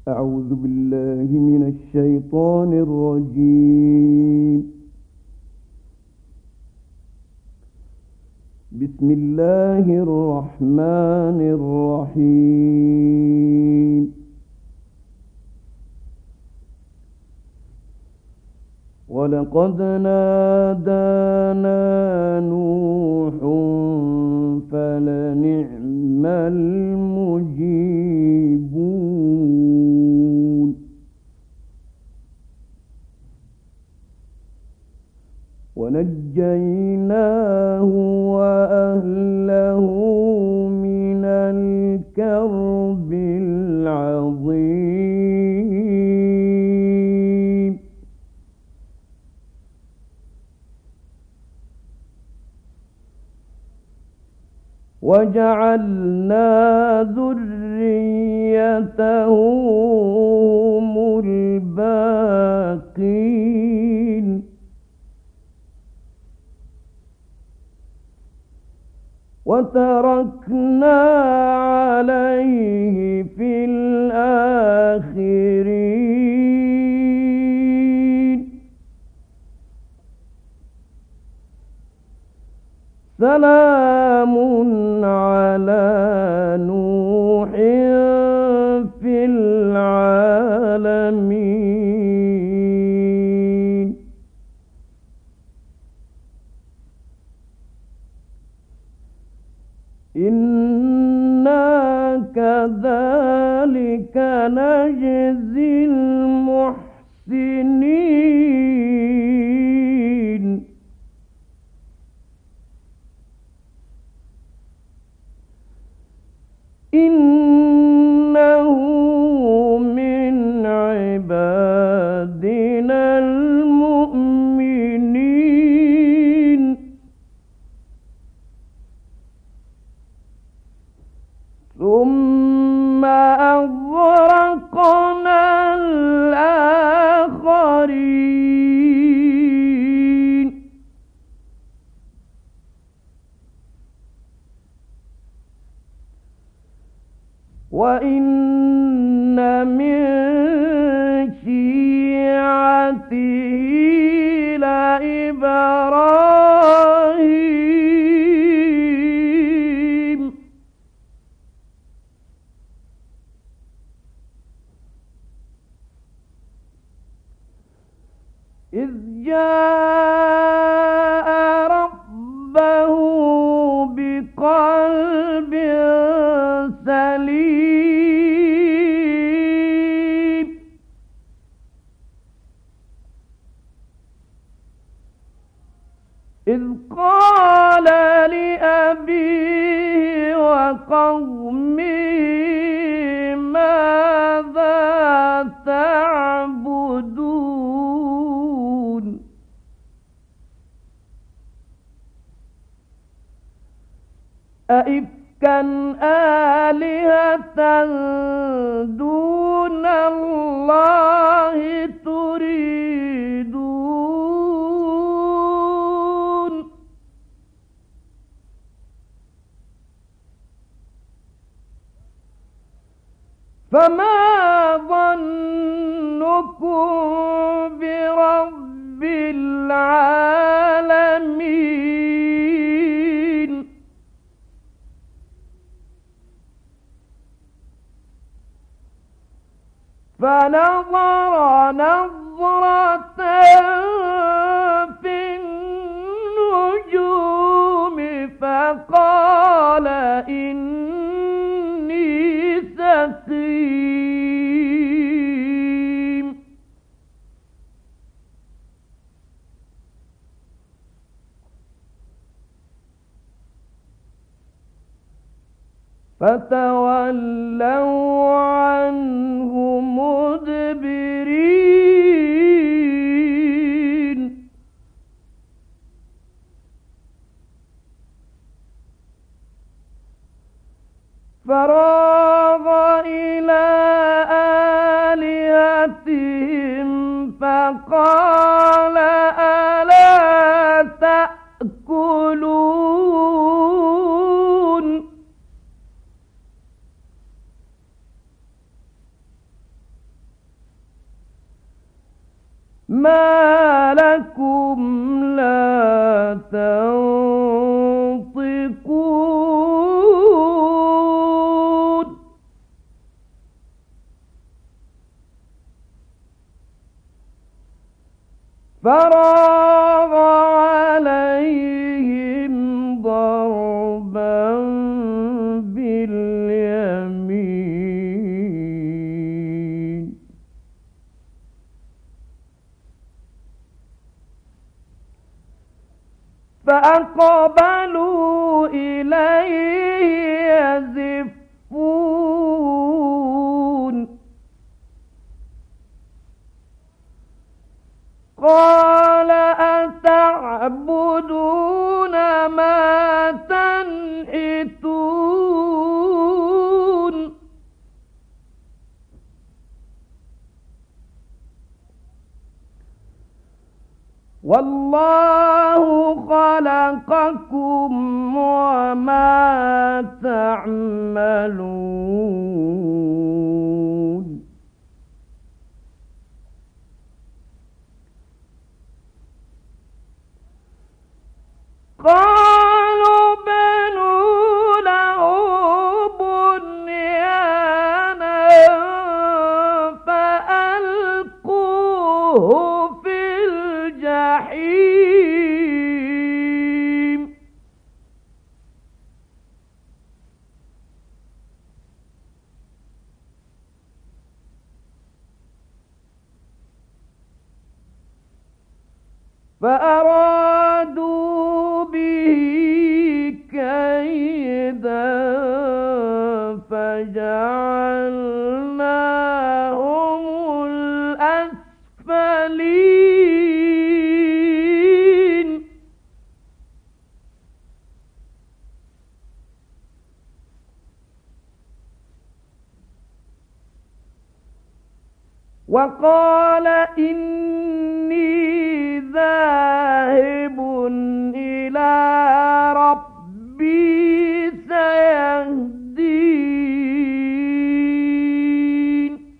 أعوذ بالله من الشيطان الرجيم. بسم الله الرحمن الرحيم. ولقد نادانا نوح فلنعم المجيبون. ونجيناه وأهله من الكرب العظيم. وجعلنا ذريته هم الباقين. وتركنا عليه في الآخرين. سلام على نوح في العالمين. إنا كذلك نجزي المحسنين. إنه من عبادنا المؤمنين. ثم أغرقنا الآخرين. وإن من شيعته لإبراهيم. إذ جاء ربه بقلب سليم. إذ قال لأبيه وقومه ماذا تعبدون. أئفكا آلهة دون الله تريدون. فما ظنكم برب العالمين. فنظر نظرة في النجوم فقال إني سقيم. فتولوا عنه مدبرين. فراغ إلى آلهتهم فقال ألا تأكلون. ما لكم لا تنطقون فراغ عليهم ضربا باليمين فأقبلوا إليه يزفون قال أتعبدون ما تنحتون والله خلقكم وما تعملون قالوا بنوا له بنيانا فألقوه في الجحيم فأرادوا به كيدا فجعلناهم الأسفلين وقال إني ذاهب إلى ربي سيهدين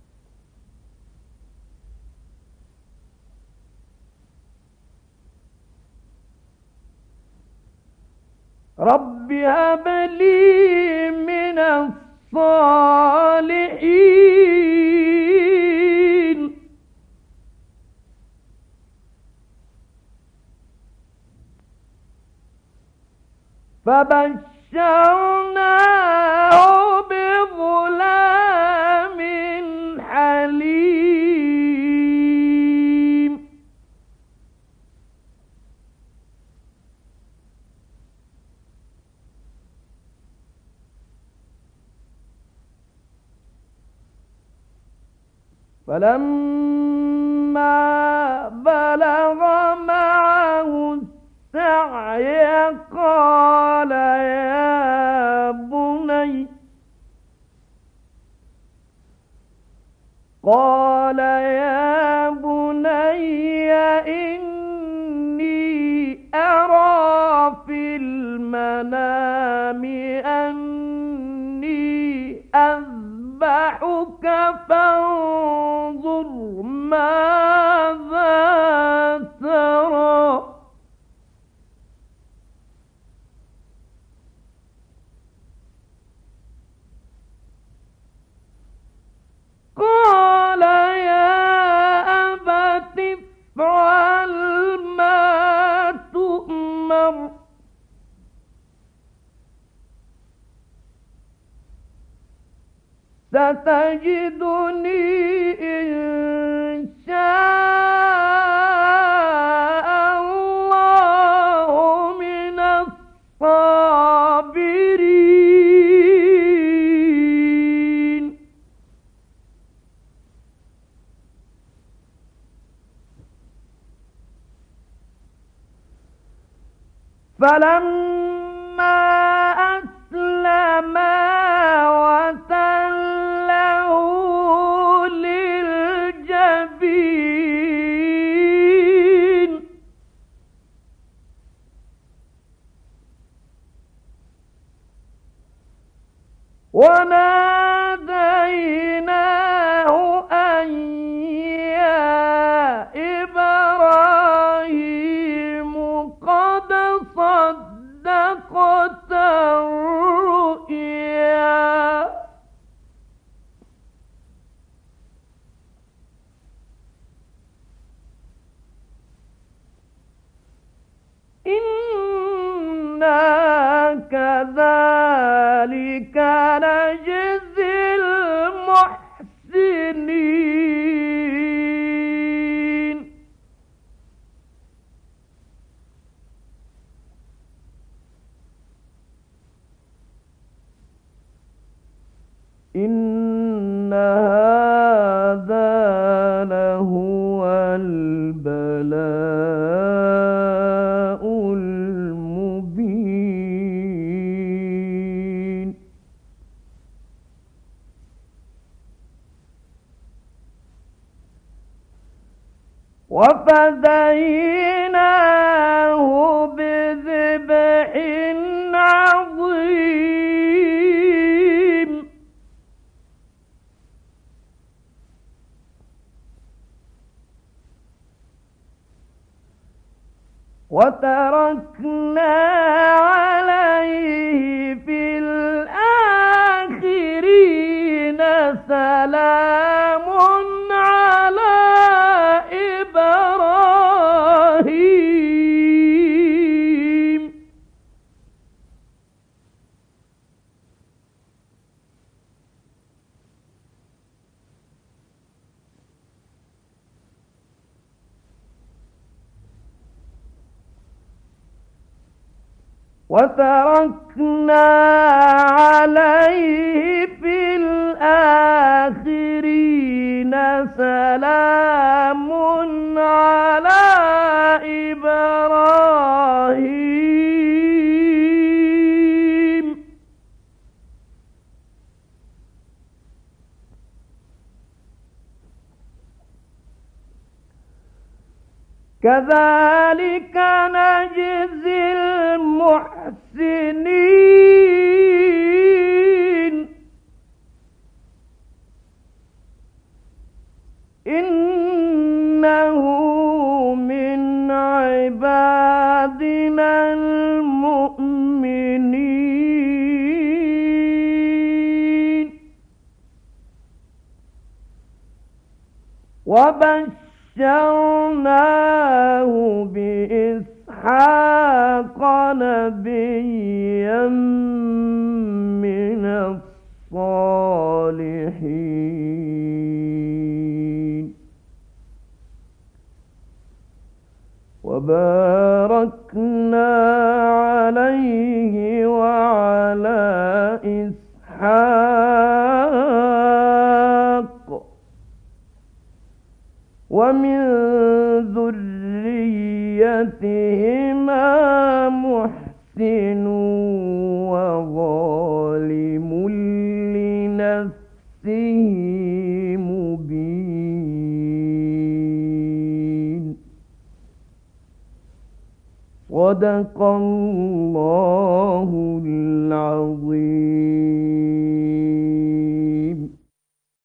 رب هب لي من الصالحين فبشرناه بغلام حليم فلما بلغ معه السعي قال يا بني إني أرى في المنام أني أذبحك فانظر ماذا ترى قال يا أبت افعل ما تؤمر ستجدني إن شاء الله من الصابرين فلما أسلما وتله للجبين وناديناه أن يا كذلك نجزي المحسنين. إن هذا لهو البلاء المبين. وفديناه بذبح عظيم. وتركنا عليه في الآخرين سلام على إبراهيم. وتركنا عليه في الآخرين سلام على إبراهيم. كذلك نجزي المحسنين. إنه من عبادنا المؤمنين. وبشرناه بإسحاق نبيا من الصالحين. وباركنا عليه وعلى إسحاق ومن ذريتهما محسن وظالم لنفسه مبين. صدق الله العظيم.